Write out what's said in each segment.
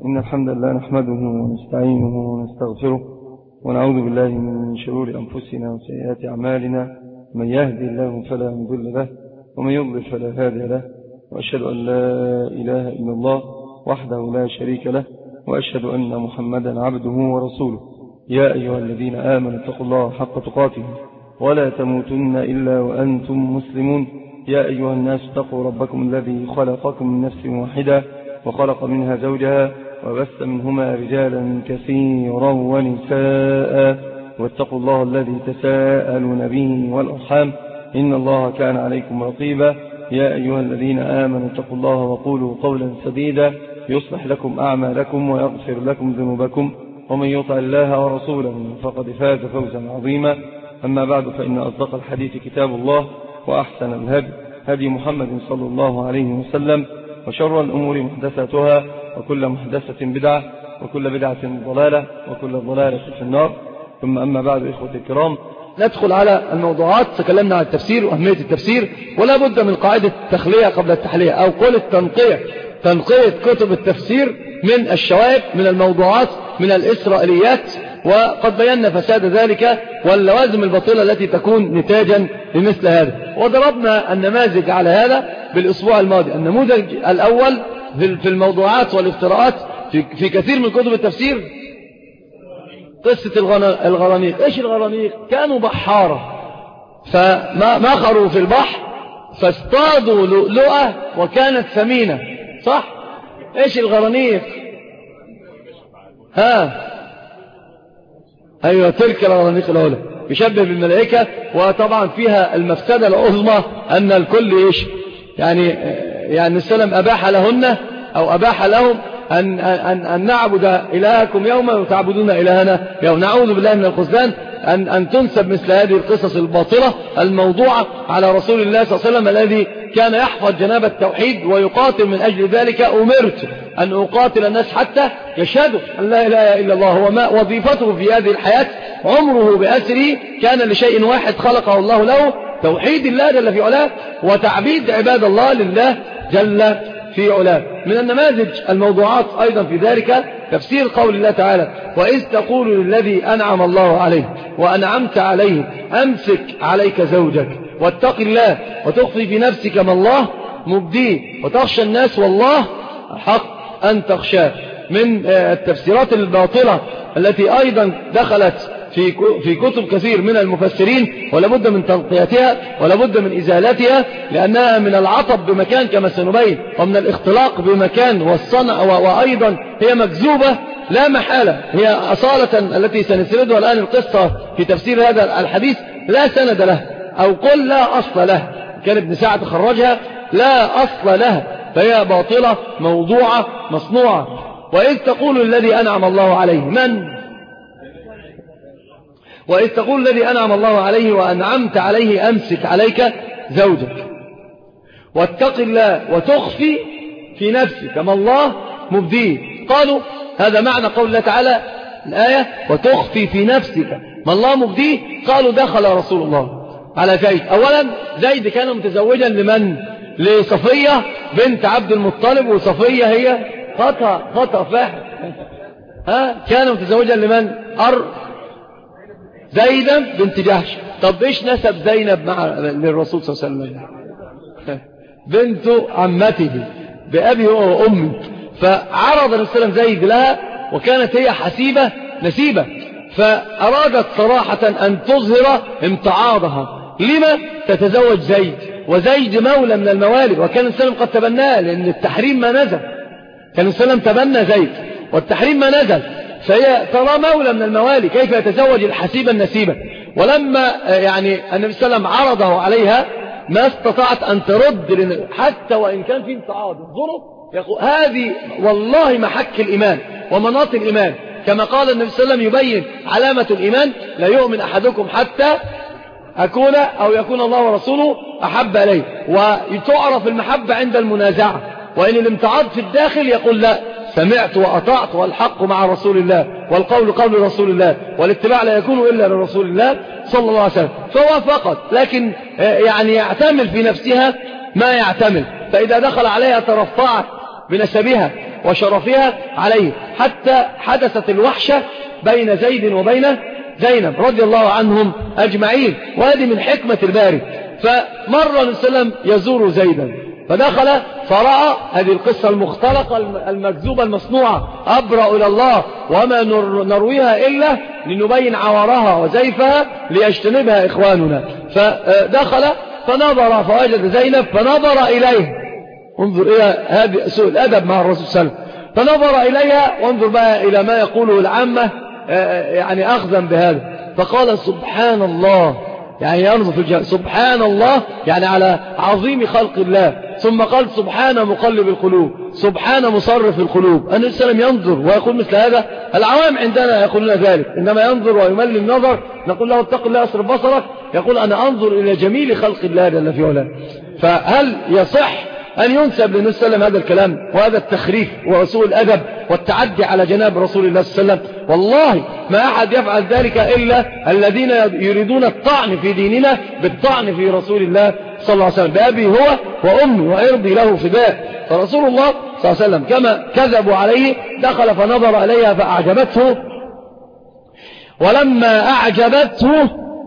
إن الحمد لله نحمده ونستعينه ونستغفره ونعوذ بالله من شرور أنفسنا وسيئات أعمالنا. من يهدي الله فلا مضل له ومن يضلل فلا هادي له، وأشهد أن لا إله إلا الله وحده لا شريك له، وأشهد أن محمدا عبده ورسوله. يا أيها الذين آمنوا اتقوا الله حق تقاته ولا تموتن إلا وأنتم مسلمون. يا أيها الناس اتقوا ربكم الذي خلقكم من نفس واحدة وخلق منها زوجها وبث منهما رجالا كثيرا ونساء، واتقوا الله الذي تساءلون به والأرحام إن الله كان عليكم رقيبا. يا أيها الذين آمنوا اتقوا الله وقولوا قولا سديدا يصلح لكم أعمالكم ويغفر لكم ذنوبكم، ومن يطع الله ورسوله فقد فاز فوزا عظيما. أما بعد، فإن أصدق الحديث كتاب الله، وأحسن الهدي هدي محمد صلى الله عليه وسلم، وشر الأمور محدثاتها، وكل محدثة بدعة، وكل بدعة ضلالة، وكل ضلالة في النار. ثم أما بعد، إخوة الكرام، ندخل على الموضوعات. تكلمنا عن التفسير وأهمية التفسير، ولا بد من قاعدة التخلية قبل التحلية، أو قول تنقية كتب التفسير من الشوائب، من الموضوعات، من الإسرائيليات، وقد بينا فساد ذلك واللوازم الباطلة التي تكون نتاجا لمثل هذا. وضربنا النماذج على هذا بالأسبوع الماضي. النموذج الأول في الموضوعات والافتراءات في كثير من كتب التفسير قصة الغرانيق. إيش الغرانيق؟ كانوا بحارة فمخروا في البحر فاصطادوا لؤلؤة وكانت ثمينة، صح؟ إيش الغرانيق؟ أيوة، تلك الغرانيق الأولى يشبه بالملائكة. وطبعا فيها المفسدة العظمى أن الكل إيش يعني السلام أباح لهن أو أباح لهم أن نعبد إلهكم يوما وتعبدون إلهنا يوم. نعوذ بالله من الخذلان أن تنسب مثل هذه القصص الباطلة الموضوعة على رسول الله صلى الله عليه وسلم الذي كان يحفظ جناب التوحيد ويقاتل من أجل ذلك. أمرت أن أقاتل الناس حتى يشهدوا أن لا إله إلا الله. هو ما وظيفته في هذه الحياة، عمره بأسره كان لشيء واحد خلقه الله له: توحيد الله جل في علاه وتعبيد عباد الله لله جل في علاه. من النماذج الموضوعات أيضا في ذلك تفسير قول الله تعالى: وإذ تقول للذي أنعم الله عليه وأنعمت عليه أمسك عليك زوجك واتق الله وتخفي في نفسك ما الله مبديه وتخشى الناس والله حق أن تخشاه. من التفسيرات الباطلة التي أيضا دخلت في كتب كثير من المفسرين، ولا بد من تنقيتها ولا بد من إزالتها، لأنها من العطب بمكان كما سنبين، ومن الاختلاق بمكان والصنع، وأيضا هي مكذوبة لا محالة. هي أصالة التي سنسردها الآن القصة في تفسير هذا الحديث لا سند له، أو قل لا أصل له. كان ابن سعد خرجها لا أصل لها، فهي باطلة موضوعة مصنوعة. وإذ تقول الذي أنعم الله عليه، من؟ وإذ تقول الذي أنعم الله عليه وأنعمت عليه أمسك عليك زوجك واتق الله وتخفي في نفسك ما الله مبديه. قالوا هذا معنى قول الله تعالى الآية: وتخفي في نفسك ما الله مبديه. قالوا دخل رسول الله على زيد. أولا زيد كان متزوجا لمن؟ لصفية بنت عبد المطلب، وصفية هي خطأ فاحش. كان متزوجا لمن؟ زينب بنت جحش. طب إيش نسب زينب للرسول صلى الله عليه وسلم؟ بنت عمته بأبي وأمي. فعرض الرسول صلى الله عليه وسلم زيد لها، وكانت هي حسيبة نسيبة، فأرادت صراحة أن تظهر امتعاضها. لما تتزوج زيد؟ وزيد مولى من الموالد، وكان السلام قد تبناه، لأن التحريم ما نزل. كان السلام تبنى زيد والتحريم ما نزل، فهي ترى مولى من الموالي، كيف يتزوج الحسيبة النسيبة؟ ولما النبي صلى الله عليه وسلم عرضه عليها ما استطاعت أن ترد، حتى وإن كان في امتعاض. انظروا، هذه والله محك الإيمان ومناط الإيمان، كما قال النبي صلى الله عليه وسلم يبين علامة الإيمان: لا يؤمن أحدكم حتى أكون أو يكون الله ورسوله أحب إليه. وتعرف المحبة عند المنازعة، وإن الامتعاض في الداخل يقول: لا، سمعت وأطعت والحق مع رسول الله والقول قول رسول الله والاتباع لا يكون إلا لرسول الله صلى الله عليه وسلم. فوافقت، لكن يعتمل في نفسها ما يعتمل. فإذا دخل عليها ترفعت بنسبها وشرفها عليه، حتى حدثت الوحشة بين زيد وبين زينب رضي الله عنهم أجمعين. وهذه من حكمة الباري. فمر النبي صلى الله عليه وسلم يزور زيدا، فدخل فرأى هذه القصة المختلقة المكذوبة المصنوعة، أبرأ إلى الله وما نرويها إلا لنبين عورها وزيفها ليجتنبها إخواننا. فدخل فنظر فوجد زينب فنظر إليه. انظر إلى هذه سوء الأدب مع الرسول صلى الله عليه وسلم. فنظر إليها، وانظر بقى إلى ما يقوله العامة يعني أخذا بهذا. فقال سبحان الله، يعني ينظر في الجهة سبحان الله يعني على عظيم خلق الله. ثم قال سبحان مقلب القلوب، سبحان مصرف القلوب. النبي صلى الله عليه وسلم ينظر ويقول مثل هذا. العوام عندنا يقولون ذلك، إنما ينظر ويمل النظر نقول له اتق الله أصرف بصرك، يقول أنا أنظر إلى جميل خلق الله جل في علاه. فهل يصح أن ينسب للنبي صلى الله عليه وسلم هذا الكلام وهذا التخريف وسوء الأدب والتعدي على جناب رسول الله صلى الله عليه وسلم؟ والله ما أحد يفعل ذلك إلا الذين يريدون الطعن في ديننا بالطعن في رسول الله صلى الله عليه وسلم. بأبي هو وأمي وإرضي له فداء. فرسول الله صلى الله عليه وسلم كما كذبوا عليه دخل فنظر إليها فأعجبته، ولما أعجبته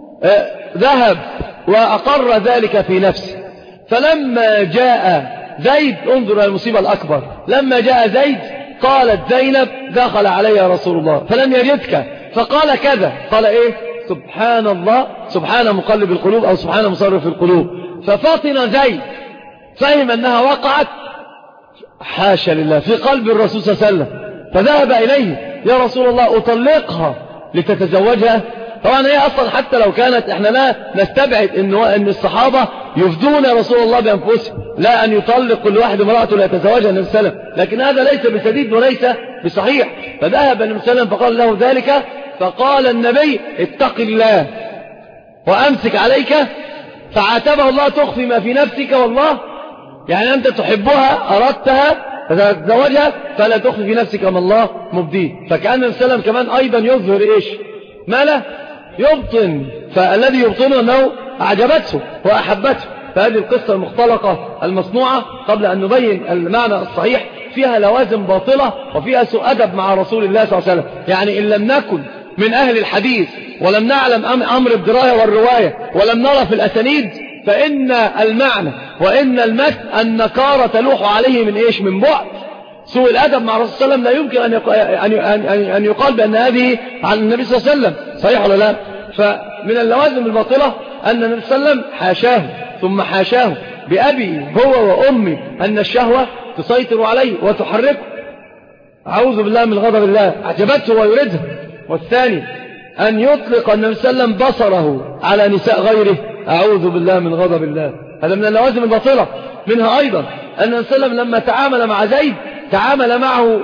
ذهب وأقر ذلك في نفسه. فلما جاء زيد، انظر المصيبة الأكبر، لما جاء زيد قالت زينب دخل علي رسول الله فلم يجدك فقال كذا، قال إيه؟ سبحان الله، سبحان مقلب القلوب أو سبحان مصرف القلوب. ففاطن زيد فهم أنها وقعت حاشا لله في قلب الرسول صلى الله عليه وسلم، فذهب إليه يا رسول الله أطلقها لتتزوجها. طبعا هي أصلا حتى لو كانت، احنا لا نستبعد ان الصحابة يفدون رسول الله بأنفسهم، لا أن يطلق كل واحد امرأته ليتزوجها النبي صلى الله عليه وسلم، لكن هذا ليس بسديد وليس بصحيح. فذهب النبي صلى الله عليه وسلم فقال له ذلك، فقال النبي اتق الله وأمسك عليك. فعاتبه الله تخفي ما في نفسك، والله يعني أنت تحبها أردتها فتتزوجها فلا تخفي في نفسك ما الله مبديه. فكأن النبي صلى الله عليه وسلم كمان أيضا يظهر إيش؟ ما لا يبطن، فالذي يبطنه أنه أعجبته وأحبته. فهذه القصة المختلقة المصنوعة قبل أن نبين المعنى الصحيح فيها لوازم باطلة وفيها سوء أدب مع رسول الله صلى الله عليه وسلم. يعني إن لم نكن من أهل الحديث ولم نعلم أمر الدراية والرواية ولم نرى في الأسانيد، فإن المعنى وإن المتن النكارة تلوح عليه من إيش؟ من بعد. سوء الأدب مع الرسول صلى الله عليه وسلم لا يمكن أن يقال بأن هذه عن النبي صلى الله عليه وسلم، صحيح ولا لا؟ فمن اللوازم الباطلة أن النبي صلى الله عليه وسلم حاشاه ثم حاشاه بأبي هو وأمي أن الشهوة تسيطر عليه وتحركه. أعوذ بالله من غضب الله، أعجبته ويريدها. والثاني أن يطلق النبي صلى الله عليه وسلم بصره على نساء غيره، أعوذ بالله من غضب الله. هذا من اللوازم الباطلة. منها أيضا أن النبي صلى الله عليه وسلم لما تعامل مع زيد تعامل معه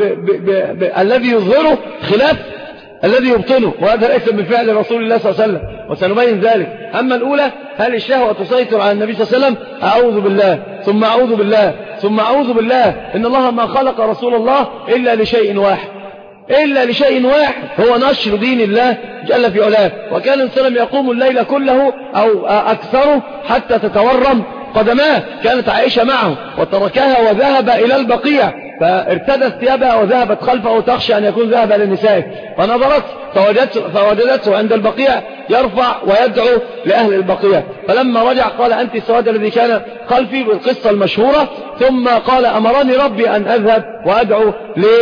الذي يظهره خلاف الذي يبطنه، وهذا ليس من فعل رسول الله صلى الله عليه وسلم، وسنبين ذلك. أما الأولى، هل الشهوة تسيطر على النبي صلى الله عليه وسلم؟ أعوذ بالله ثم أعوذ بالله ثم أعوذ بالله. إن الله ما خلق رسول الله إلا لشيء واحد، إلا لشيء واحد، هو نشر دين الله جل في علاه. وكان السلام يقوم الليل كله أو أكثره حتى تتورم قدماه. كانت عائشة معه وتركها وذهب إلى البقيع، فارتدت ثيابها وذهبت خلفه تخشى أن يكون ذهب للنساء، فنظرت فوجدته عند البقيع يرفع ويدعو لأهل البقيع. فلما رجع قال أنت السواد الذي كان خلفي، بالقصة المشهورة. ثم قال أمرني ربي أن أذهب وأدعو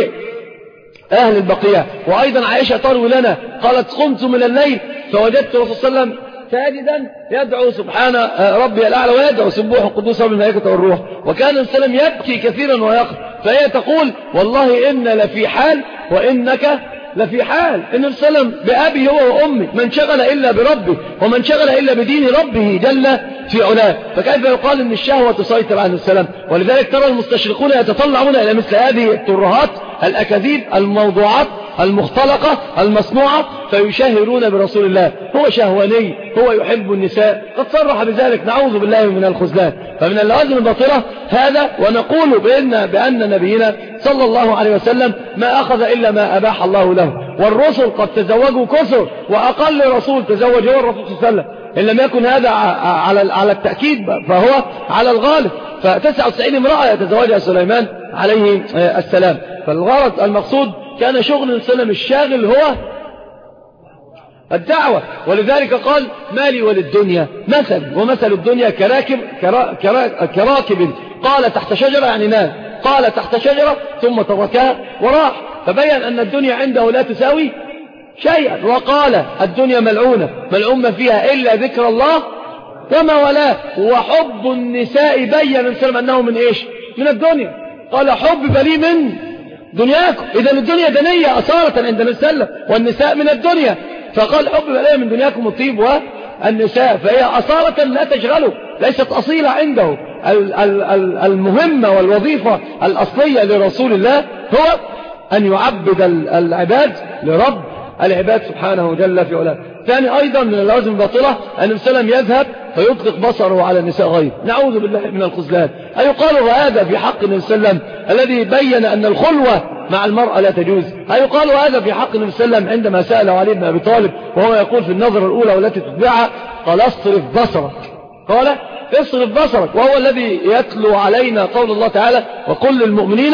لأهل البقيع. وأيضا عائشة تروي لنا قالت قمت من الليل فوجدت الرسول صلى الله عليه وسلم ساجدا يدعو سبحان ربي الأعلى ويدعو سبوح القدوس رب الملائكة والروح. وكان السلام يبكي كثيرا ويقف، فهي تقول والله إن لفي حال وإنك لفي حال. إن السلام بأبي هو وأمي، من شغل إلا بربه ومن شغل إلا بدين ربه جل في علاه. فكيف يقال إن الشهوة تسيطر عن السلام؟ ولذلك ترى المستشرقون يتطلعون إلى مثل هذه الترهات الأكاذيب الموضوعات المختلقة المصنوعة فيشهرون برسول الله. هو شهواني، هو يحب النساء، قد صرح بذلك، نعوذ بالله من الخذلان. فمن اللوازم الباطلة هذا. ونقول بأن نبينا صلى الله عليه وسلم ما أخذ إلا ما أباح الله له، والرسل قد تزوجوا كثر، وأقل رسول تزوج هو الرسول صلى الله عليه وسلم. إن لم يكن هذا على التأكيد فهو على الغالب. ف99 امرأة يتزوجها سليمان عليه السلام. فالغرض المقصود كان شغل النبي صلى الله عليه وسلم الشاغل هو الدعوة. ولذلك قال ما لي وللدنيا مثل، ومثل الدنيا كراكب قال تحت شجرة، يعني نام، قال تحت شجرة ثم تركها وراح، فبين أن الدنيا عنده لا تساوي شيئا. وقال الدنيا ملعونة ملعون ما فيها إلا ذكر الله وما ولا. وحب النساء بين السلام أنه من إيش؟ من الدنيا. قال حب لي من دنياكم. إذا الدنيا دنية أصالة عند السلام، والنساء من الدنيا. فقال حب لي من دنياكم الطيب والنساء، فهي أصالة لا تشغله، ليست أصيلة عنده. المهمة والوظيفة الأصلية لرسول الله هو أن يعبد العباد لرب العباد سبحانه جل في علاه. ثاني أيضا من اللوازم الباطلة أن النبي صلى الله عليه وسلم يذهب فيطلق بصره على النساء غير. نعوذ بالله من الخذلان. أيقال هذا في حق النبي صلى الله عليه وسلم الذي بين أن الخلوة مع المرأة لا تجوز؟ أيقال هذا في حق النبي صلى الله عليه وسلم عندما سأله علي بن أبي طالب وهو يقول في النظرة الأولى والتي تتبعها قال اصرف بصرك، قال اصرف بصرك، وهو الذي يتلو علينا قول الله تعالى وقل للمؤمنين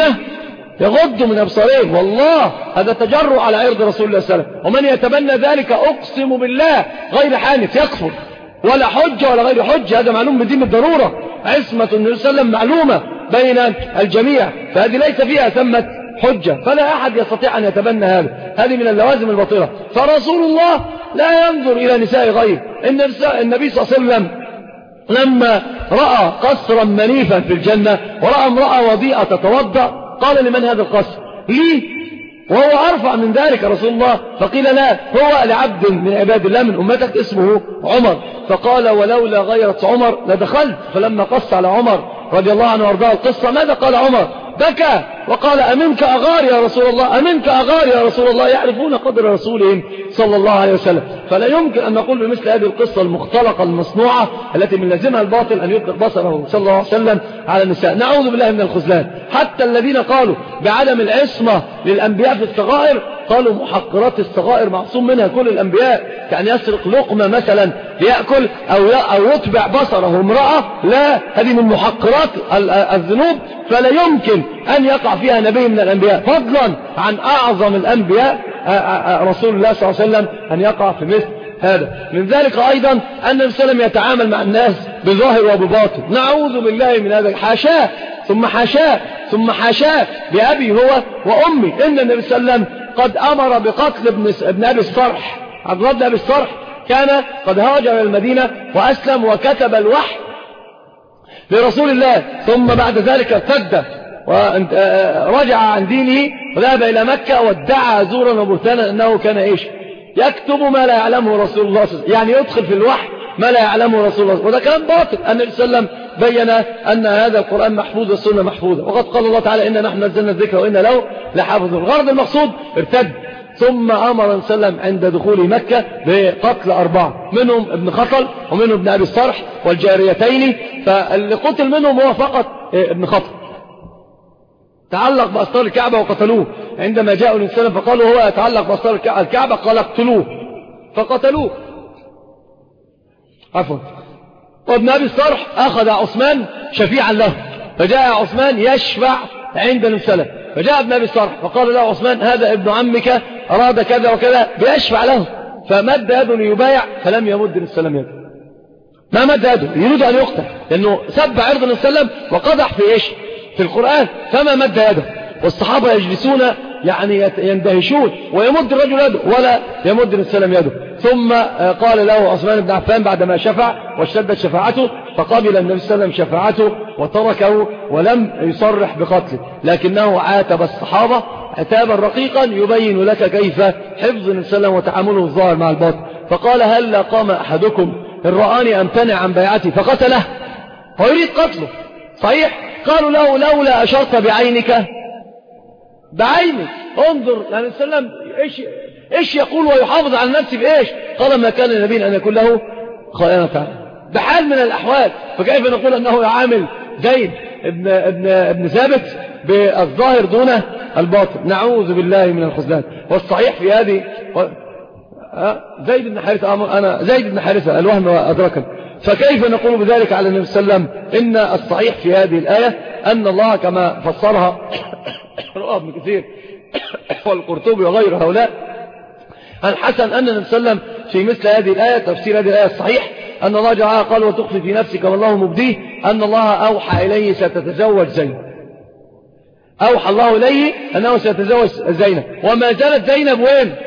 يغضوا من أبصارهم. والله هذا تجرؤ على عرض رسول الله صلى الله عليه وسلم، ومن يتبنى ذلك أقسم بالله غير حانث يكفر، ولا حجة ولا غير حجة، هذا معلوم بدين الضرورة. عصمة النبي صلى الله عليه وسلم معلومة بين الجميع، فهذه ليس فيها ثمة حجة، فلا أحد يستطيع أن يتبنى هذا. هذه من اللوازم الباطلة. فرسول الله لا ينظر إلى نساء غير. النبي صلى الله عليه وسلم لما رأى قصرا منيفا في الجنة ورأى امرأة وضيئة تتوضأ قال لمن هذا القصر؟ لي، وهو أرفع من ذلك رسول الله. فقيل لا، هو لعبد من عباد الله من أمتك اسمه عمر. فقال ولولا غيرة عمر لدخلت. فلما قص على عمر رضي الله عنه وارضاه القصة ماذا قال عمر؟ بكى وقال أمنك أغار يا رسول الله، أمنك أغار يا رسول الله. يعرفون قدر رسولهم صلى الله عليه وسلم. فلا يمكن أن نقول بمثل هذه القصة المختلقة المصنوعة التي من لازمها الباطل أن يطلق بصره صلى الله عليه وسلم على النساء. نعوذ بالله من الخذلان. حتى الذين قالوا بعدم العصمة للأنبياء في الصغائر قالوا محقرات الصغائر معصوم منها كل الأنبياء، كأن يسرق لقمة مثلا ليأكل أو يتبع بصره امرأة، لا، هذه من محقرات الذنوب، فلا يمكن أن يقع فيها نبي من الأنبياء، فضلا عن أعظم الأنبياء رسول الله صلى الله عليه وسلم أن يقع في مثل هذا. من ذلك أيضا أن النبي صلى الله عليه وسلم يتعامل مع الناس بظاهر وبباطن. نعوذ بالله من هذا. حاشاه ثم حاشاه ثم حاشاه بأبي هو وأمي. إن النبي صلى الله عليه وسلم قد أمر بقتل ابن أبي الصرح. عبد الله بن أبي الصرح كان قد هاجر إلى المدينة وأسلم وكتب الوحي لرسول الله، ثم بعد ذلك ارتد ورجع عن دينه وذهب إلى مكة وادعى زورا وبهتانا أنه كان إيش؟ يكتب ما لا يعلمه رسول الله صلى الله عليه وسلم، يعني يدخل في الوحي ما لا يعلمه رسول الله، وده كلام باطل. النبي صلى الله عليه وسلم بين أن هذا القرآن محفوظ والسنة محفوظة، وقد قال الله تعالى إنا نحن نزلنا الذكر وإنا له لحافظون. الغرض المقصود ارتد، ثم أمر النبي صلى الله عليه وسلم عند دخول مكة بقتل 4 منهم ابن خطل ومنهم ابن أبي الصرح والجاريتين. فاللي قتل منهم هو فقط ابن خطل، تعلق بأستار الكعبة وقتلوه. عندما جاءوا النبي صلى الله عليه وسلم فقالوا هو يتعلق بأستار الكعبة، قال اقتلوه فقتلوه. عفوا. وابن أبي الصرح أخذ عثمان شفيعا له، فجاء عثمان يشفع عند النبي صلى الله عليه وسلم، فجاء ابن أبي الصرح فقال له عثمان هذا ابن عمك أراد كذا وكذا بيشفع له، فمد يده ليبايع فلم يمد النبي صلى الله عليه وسلم يده، ما مد يده، يريد أن يقتل لأنه سب عرض النبي صلى الله عليه وسلم وقدح في إيش؟ في القرآن، فما مد يده. والصحابة يجلسون يعني يندهشون، ويمد الرجل يده ولا يمد النبي صلى الله عليه وسلم يده. ثم قال له عثمان بن عفان بعدما شفع واشتدت شفاعته، فقبل النبي صلى الله عليه وسلم شفاعته وتركه ولم يصرح بقتله، لكنه عاتب الصحابة عتابا رقيقا يبين لك كيف حفظ النبي صلى الله عليه وسلم وتعامله الظاهر مع الباطن. فقال هل قام أحدكم إن رآني أمتنع عن بيعتي فقتله؟ هو يريد قتله صحيح. قالوا له لولا أشرت بعينك، بعينك انظر يعني صلى الله عليه وسلم إيش يقول ويحافظ على نفسه بإيش؟ قال ما كان النبي أن يكون له خائنة بحال من الأحوال، فكيف نقول أنه يعامل زيد ابن ثابت بالظاهر دون الباطن؟ نعوذ بالله من الخذلان. والصحيح في هذه زيد بن حارثة، أنا زيد بن حارثة الوهم أدركني. فكيف نقول بذلك على النبي صلى الله عليه وسلم؟ إن الصحيح في هذه الآية أن الله كما فسرها رواه ابن كثير والقرطبي وغير هؤلاء الحسن أن النبي صلى الله عليه وسلم في مثل هذه الآية تفسير هذه الآية الصحيح أن الله جعلها قال وتخفي في نفسك والله مبديه أن الله أوحى إليه ستتزوج زينب. أوحى الله إليه أنه سيتزوج زينب وما زالت زينب وين؟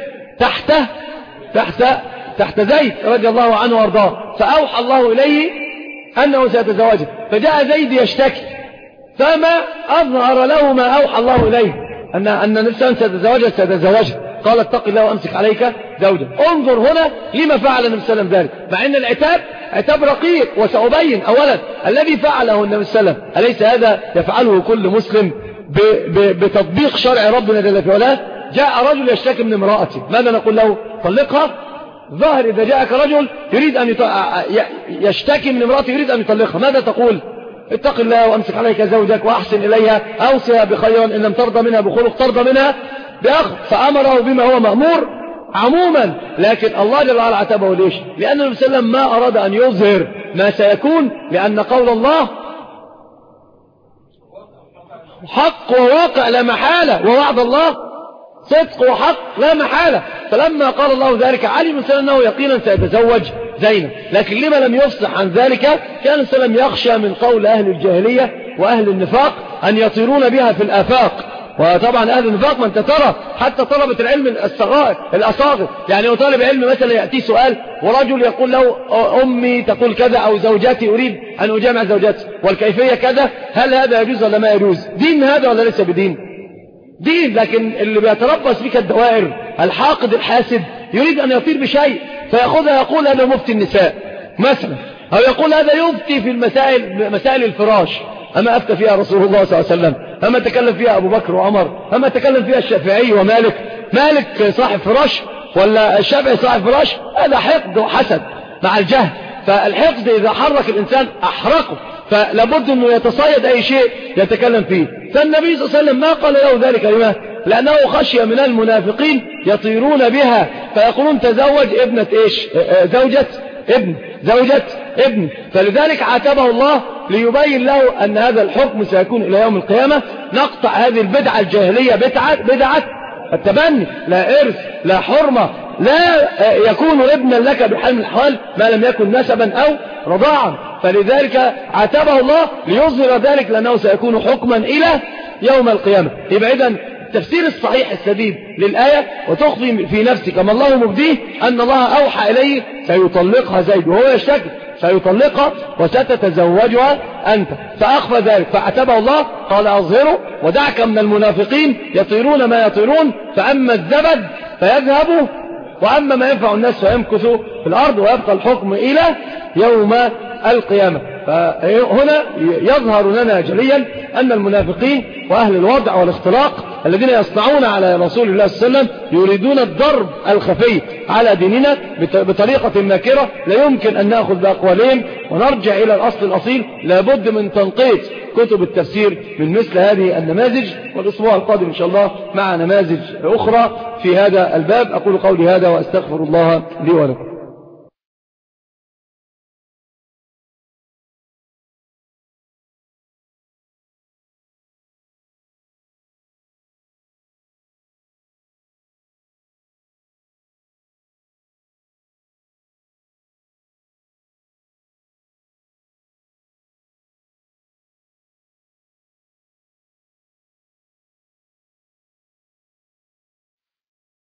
تحت زيد رضي الله عنه وارضاه فأوحى الله إليه أنه سيتزوجه فجاء زيد يشتكي فما أظهر له ما أوحى الله إليه أن نفسه سيتزوجه قال اتق الله وأمسك عليك زوجك. انظر هنا لما فعل النبي صلى الله عليه وسلم ذلك مع أن العتاب عتاب رقيق وسأبين أولا الذي فعله النبي صلى الله عليه وسلم أليس هذا يفعله كل مسلم بتطبيق شرع ربنا جل في علاه. جاء رجل يشتكي من امرأته ماذا نقول له؟ طلقها. ظاهر إذا جاءك رجل يريد أن يشتكي من امرأته يريد أن يطلقها ماذا تقول؟ اتق الله وأمسك عليك زوجك وأحسن إليها أوصيها بخيرا إن لم ترضى منها بخلق ترضى منها بأخذ فأمره بما هو مأمور عموما. لكن الله جل وعلا عتبه ليش؟ لأن النبي صلى الله عليه وسلم ما أراد أن يظهر ما سيكون لأن قول الله حق وواقع لا محالة ووعد الله صدق وحق لا محالة. فلما قال الله ذلك علم الإنسان أنه يقينا سيتزوج زينب لكن لما لم يفصح عن ذلك كان السلام يخشى من قول أهل الجاهلية وأهل النفاق أن يطيرون بها في الآفاق. وطبعا أهل النفاق من تترى حتى طلبة العلم الأصاغر يعني طالب علم مثلا يأتي سؤال ورجل يقول له أمي تقول كذا أو زوجاتي أريد أن أجامع زوجاتي والكيفية كذا هل هذا يجوز ولا ما يجوز؟ دين هذا ولا ليس بدين؟ دين. لكن اللي بيتربص بك الدوائر الحاقد الحاسد يريد أن يطير بشيء فيأخذها يقول هذا مفتي النساء مثلا أو يقول هذا يفتي في مسائل الفراش أما أفتى فيها رسول الله صلى الله عليه وسلم أما تكلم فيها أبو بكر وعمر أما تكلم فيها الشافعي ومالك مالك صاحب فراش ولا الشافعي صاحب فراش هذا حقد وحسد مع الجهل. فالحقد إذا حرك الإنسان أحرقه فلابد أنه يتصيد أي شيء يتكلم فيه. فالنبي صلى الله عليه وسلم ما قال له ذلك لما لأنه خشي من المنافقين يطيرون بها فيقولون تزوج ابنة إيش زوجة ابن فلذلك عاتبه الله ليبين له أن هذا الحكم سيكون إلى يوم القيامة. نقطع هذه البدعة الجاهلية بدعة التبني لا إرث لا حرمة لا يكون ابنا لك بحال من الأحوال ما لم يكن نسبا أو رضاعا. فلذلك عاتبه الله ليظهر ذلك لأنه سيكون حكما إلى يوم القيامة. يبقى إذن التفسير الصحيح السديد للآية وتخفي في نفسك كما الله مبديه أن الله أوحى إليه سيطلقها زيد وهو يشتكي سيطلقها وستتزوجها أنت فأخفى ذلك فعتبه الله قال أظهره ودعك من المنافقين يطيرون ما يطيرون فأما الزبد فيذهب وأما ما ينفع الناس فيمكث في الأرض ويبقى الحكم إلى يوم القيامة. فهنا يظهر لنا جليا أن المنافقين وأهل الوضع والاختلاق الذين يصنعون على رسول الله صلى الله عليه وسلم يريدون الضرب الخفي على ديننا بطريقة ماكرة لا يمكن أن نأخذ بأقوالهم ونرجع إلى الأصل الأصيل. لابد من تنقيط كتب التفسير من مثل هذه النماذج والأسبوع القادم إن شاء الله مع نماذج أخرى في هذا الباب. أقول قولي هذا وأستغفر الله لي ولكم.